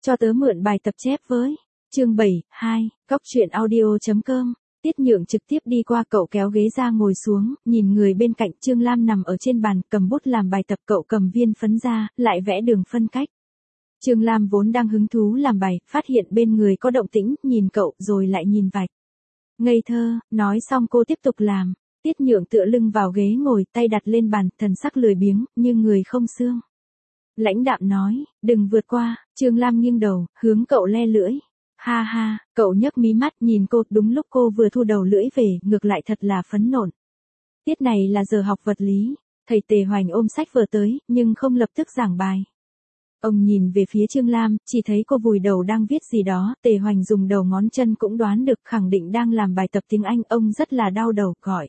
Cho tớ mượn bài tập chép với. Chương 72, cóc truyện audio.com. Tiết Nhượng trực tiếp đi qua, cậu kéo ghế ra ngồi xuống, nhìn người bên cạnh. Trương Lam nằm ở trên bàn, cầm bút làm bài tập, cậu cầm viên phấn ra, lại vẽ đường phân cách. Trương Lam vốn đang hứng thú làm bài, phát hiện bên người có động tĩnh, nhìn cậu rồi lại nhìn vạch. Ngây thơ, nói xong cô tiếp tục làm. Tiết Nhượng tựa lưng vào ghế ngồi, tay đặt lên bàn, thần sắc lười biếng, như người không xương. Lãnh đạm nói, đừng vượt qua. Trương Lam nghiêng đầu, hướng cậu le lưỡi. Ha ha, cậu nhấc mí mắt nhìn cô, đúng lúc cô vừa thu đầu lưỡi về, ngược lại thật là phấn nộn. Tiết này là giờ học vật lý, thầy Tề Hoành ôm sách vở tới, nhưng không lập tức giảng bài. Ông nhìn về phía Trương Lam, chỉ thấy cô vùi đầu đang viết gì đó, Tề Hoành dùng đầu ngón chân cũng đoán được, khẳng định đang làm bài tập tiếng Anh, ông rất là đau đầu, gọi.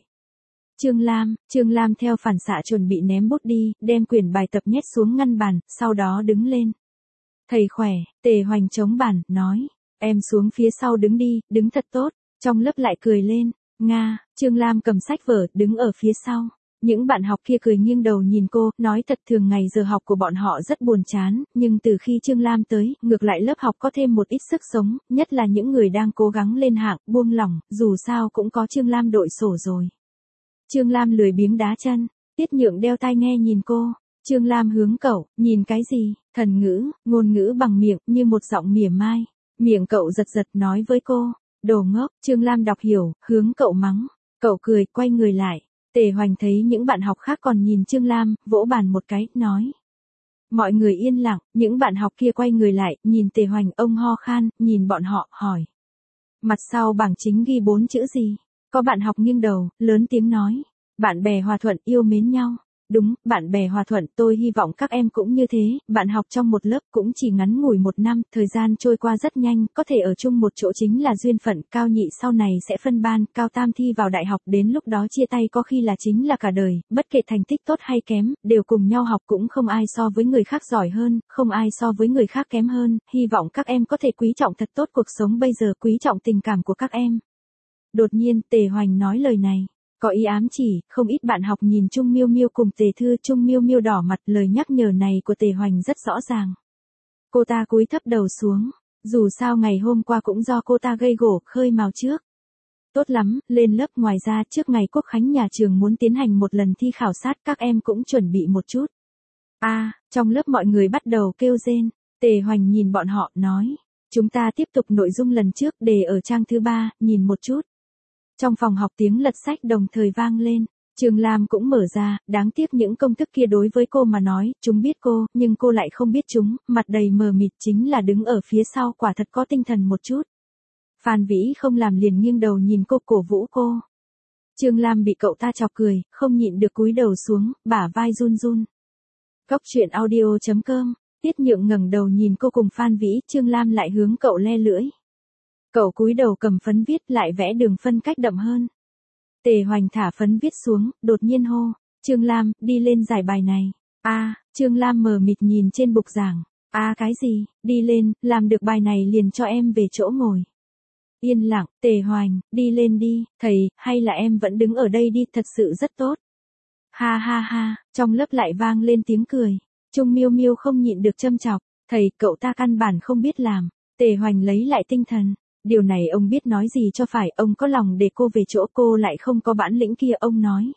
Trương Lam theo phản xạ chuẩn bị ném bút đi, đem quyển bài tập nhét xuống ngăn bàn, sau đó đứng lên. Thầy khỏe, Tề Hoành chống bàn, nói, em xuống phía sau đứng đi, đứng thật tốt. Trong lớp lại cười lên, Nga. Trương Lam cầm sách vở, đứng ở phía sau. Những bạn học kia cười nghiêng đầu nhìn cô, nói thật thường ngày giờ học của bọn họ rất buồn chán, nhưng từ khi Trương Lam tới, ngược lại lớp học có thêm một ít sức sống, nhất là những người đang cố gắng lên hạng, buông lỏng, dù sao cũng có Trương Lam đội sổ rồi. Trương Lam lười biếng đá chân, Tiết Nhượng đeo tai nghe nhìn cô. Trương Lam hướng cậu, nhìn cái gì, thần ngữ, ngôn ngữ bằng miệng, như một giọng mỉa mai. Miệng cậu giật giật nói với cô, đồ ngốc. Trương Lam đọc hiểu, hướng cậu mắng. Cậu cười, quay người lại. Tề Hoành thấy những bạn học khác còn nhìn Trương Lam, vỗ bàn một cái, nói. Mọi người yên lặng, những bạn học kia quay người lại, nhìn Tề Hoành, ông ho khan, nhìn bọn họ, hỏi. Mặt sau bảng chính ghi 4 chữ gì? Có bạn học nghiêng đầu, lớn tiếng nói. Bạn bè hòa thuận, yêu mến nhau. Đúng, bạn bè hòa thuận, tôi hy vọng các em cũng như thế. Bạn học trong một lớp cũng chỉ ngắn ngủi 1 năm, thời gian trôi qua rất nhanh, có thể ở chung một chỗ chính là duyên phận, cao nhị sau này sẽ phân ban, cao tam thi vào đại học, đến lúc đó chia tay có khi là chính là cả đời, bất kể thành tích tốt hay kém, đều cùng nhau học, cũng không ai so với người khác giỏi hơn, không ai so với người khác kém hơn, hy vọng các em có thể quý trọng thật tốt cuộc sống bây giờ, quý trọng tình cảm của các em. Đột nhiên, Tề Hoành nói lời này. Có ý ám chỉ, không ít bạn học nhìn Trung Miêu Miêu cùng Tề Thư. Trung Miêu Miêu đỏ mặt, lời nhắc nhở này của Tề Hoành rất rõ ràng. Cô ta cúi thấp đầu xuống, dù sao ngày hôm qua cũng do cô ta gây gổ, khơi mào trước. Tốt lắm, lên lớp. Ngoài ra trước ngày Quốc khánh nhà trường muốn tiến hành một lần thi khảo sát, các em cũng chuẩn bị một chút. Trong lớp mọi người bắt đầu kêu rên. Tề Hoành nhìn bọn họ, nói. Chúng ta tiếp tục nội dung lần trước, đề ở trang thứ 3, nhìn một chút. Trong phòng học tiếng lật sách đồng thời vang lên. Trương Lam cũng mở ra, đáng tiếc những công thức kia đối với cô mà nói, chúng biết cô, nhưng cô lại không biết chúng, mặt đầy mờ mịt, chính là đứng ở phía sau, quả thật có tinh thần một chút. Phan Vĩ không làm liền nghiêng đầu nhìn cô, cổ vũ cô. Trương Lam bị cậu ta chọc cười, không nhịn được cúi đầu xuống, bả vai run run. cóc truyện audio.com. Tiết Nhượng ngẩng đầu nhìn cô cùng Phan Vĩ, Trương Lam lại hướng cậu le lưỡi. Cậu cúi đầu cầm phấn viết, lại vẽ đường phân cách đậm hơn. Tề Hoành thả phấn viết xuống, đột nhiên hô. Trương Lam, đi lên giải bài này. Trương Lam mờ mịt nhìn trên bục giảng. Cái gì, đi lên, làm được bài này liền cho em về chỗ ngồi. Yên lặng. Tề Hoành, đi lên đi, thầy, hay là em vẫn đứng ở đây đi, thật sự rất tốt. Ha ha ha, trong lớp lại vang lên tiếng cười. Trung Miêu Miêu không nhịn được châm chọc. Thầy, cậu ta căn bản không biết làm. Tề Hoành lấy lại tinh thần. Điều này ông biết nói gì cho phải, ông có lòng để cô về chỗ, cô lại không có bản lĩnh kia, ông nói.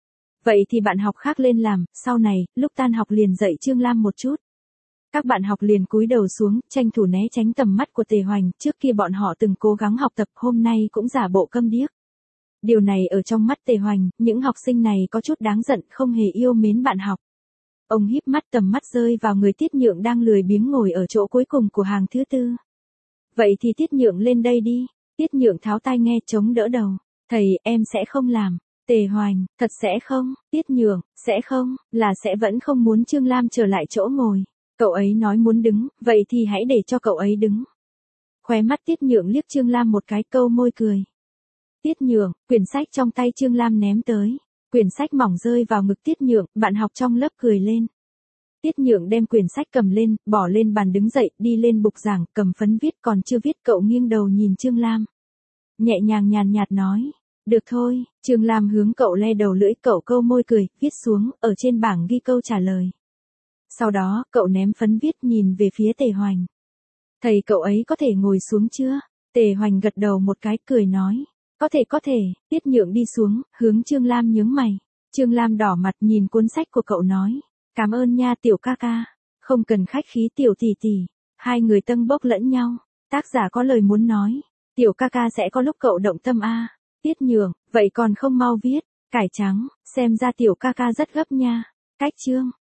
Vậy thì bạn học khác lên làm, sau này, lúc tan học liền dạy Trương Lam một chút. Các bạn học liền cúi đầu xuống, tranh thủ né tránh tầm mắt của Tề Hoành, trước kia bọn họ từng cố gắng học tập, hôm nay cũng giả bộ câm điếc. Điều này ở trong mắt Tề Hoành, những học sinh này có chút đáng giận, không hề yêu mến bạn học. Ông híp mắt, tầm mắt rơi vào người Tiết Nhượng đang lười biếng ngồi ở chỗ cuối cùng của hàng thứ 4. Vậy thì Tiết Nhượng lên đây đi. Tiết Nhượng tháo tai nghe, chống đỡ đầu. Thầy, em sẽ không làm. Tề Hoành, thật sẽ không? Tiết Nhượng, sẽ không, là sẽ vẫn không muốn Trương Lam trở lại chỗ ngồi. Cậu ấy nói muốn đứng, vậy thì hãy để cho cậu ấy đứng. Khóe mắt Tiết Nhượng liếc Trương Lam một cái, câu môi cười. Tiết Nhượng, quyển sách trong tay Trương Lam ném tới. Quyển sách mỏng rơi vào ngực Tiết Nhượng, bạn học trong lớp cười lên. Tiết Nhượng đem quyển sách cầm lên, bỏ lên bàn, đứng dậy, đi lên bục giảng, cầm phấn viết, còn chưa viết, cậu nghiêng đầu nhìn Trương Lam. Nhẹ nhàng nhàn nhạt nói. Được thôi. Trương Lam hướng cậu le đầu lưỡi, cậu câu môi cười, viết xuống, ở trên bảng ghi câu trả lời. Sau đó, cậu ném phấn viết, nhìn về phía Tề Hoành. Thầy cậu ấy có thể ngồi xuống chưa? Tề Hoành gật đầu một cái cười nói. Có thể, Tiết Nhượng đi xuống, hướng Trương Lam nhướng mày. Trương Lam đỏ mặt nhìn cuốn sách của cậu nói. Cảm ơn nha tiểu ca ca. Không cần khách khí tiểu tỷ tỷ. Hai người tâng bốc lẫn nhau. Tác giả có lời muốn nói. Tiểu ca ca sẽ có lúc cậu động tâm a. Tiết Nhượng, vậy còn không mau viết. Cải trắng, xem ra tiểu ca ca rất gấp nha. Cách chương.